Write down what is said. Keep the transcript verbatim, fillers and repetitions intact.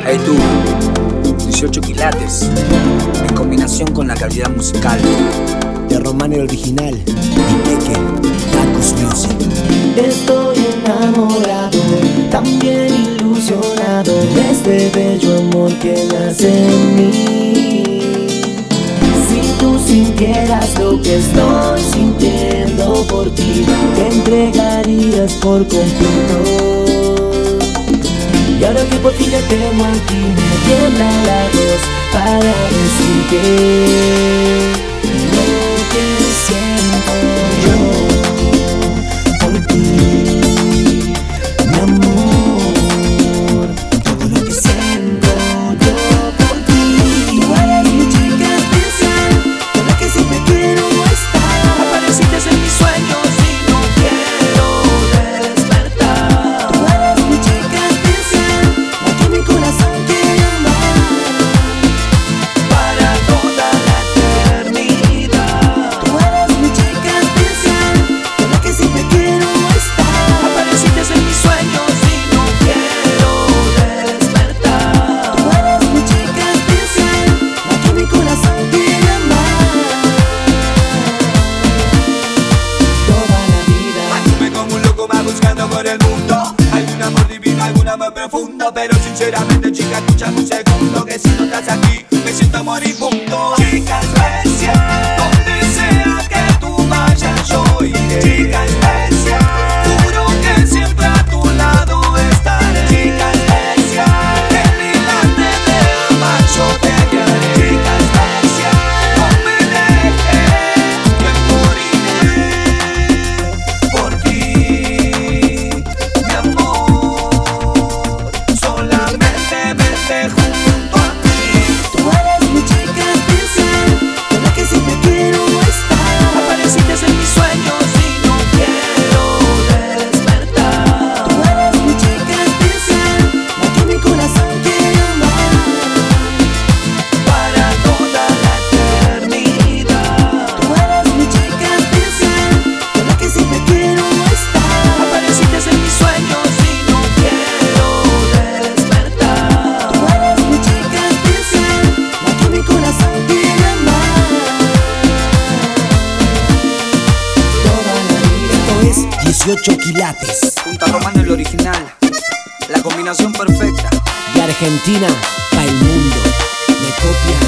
Hey tú, dieciocho quilates, en combinación con la calidad musical de Román el original y Peque, Tacos Music. Estoy enamorado, también ilusionado de este bello amor que nace en mí. Si tú sintieras lo que estoy sintiendo por ti, te entregarías por completo. Y ahora que por fin ya tengo aquí, me tiembla la voz para decirte lo que siento yo por ti, mi amor. Todo lo que siento yo por ti. Tú eres mi chica especial, con la que siempre quiero estar. Apareciste en mis sueños y no quiero despertar. Tú eres mi chica especial, la que mi corazón quiere amar para toda la eternidad. Tú eres mi chica especial, con la que siempre quiero estar. Apareciste en mis sueños y no quiero despertar. Tú eres mi chica especial, la que mi corazón quiere amar toda la vida. Anduve como un loco va buscando por el mundo. Hay un amor divino, algún amor profundo, pero sinceramente, chica, escúchame un segundo, que si no estás aquí me siento moribundo. Chica especial, donde sea que tú vayas yo iré. Chica especial, juro que siempre a tu lado estaré. Chica especial, en el arte de amar yo te guiaré. Chica especial, no me dejes, que moriré por ti, mi amor. Solamente vete junto a mí. Tú eres mi chica especial, con la que siempre quiero estar. Apareciste en mis sueños y no quiero despertar. Tú eres mi chica especial, la que mi corazón quiere amar Para toda la eternidad. Tú eres mi chica especial, con la que siempre quiero estar. Apareciste en mis sueños y no quiero despertar. Tú eres mi chica especial, la que mi corazón quiere amar toda la vida. Esto es dieciocho quilates junto a Román el original, la combinación perfecta. de Argentina para el mundo. Me copia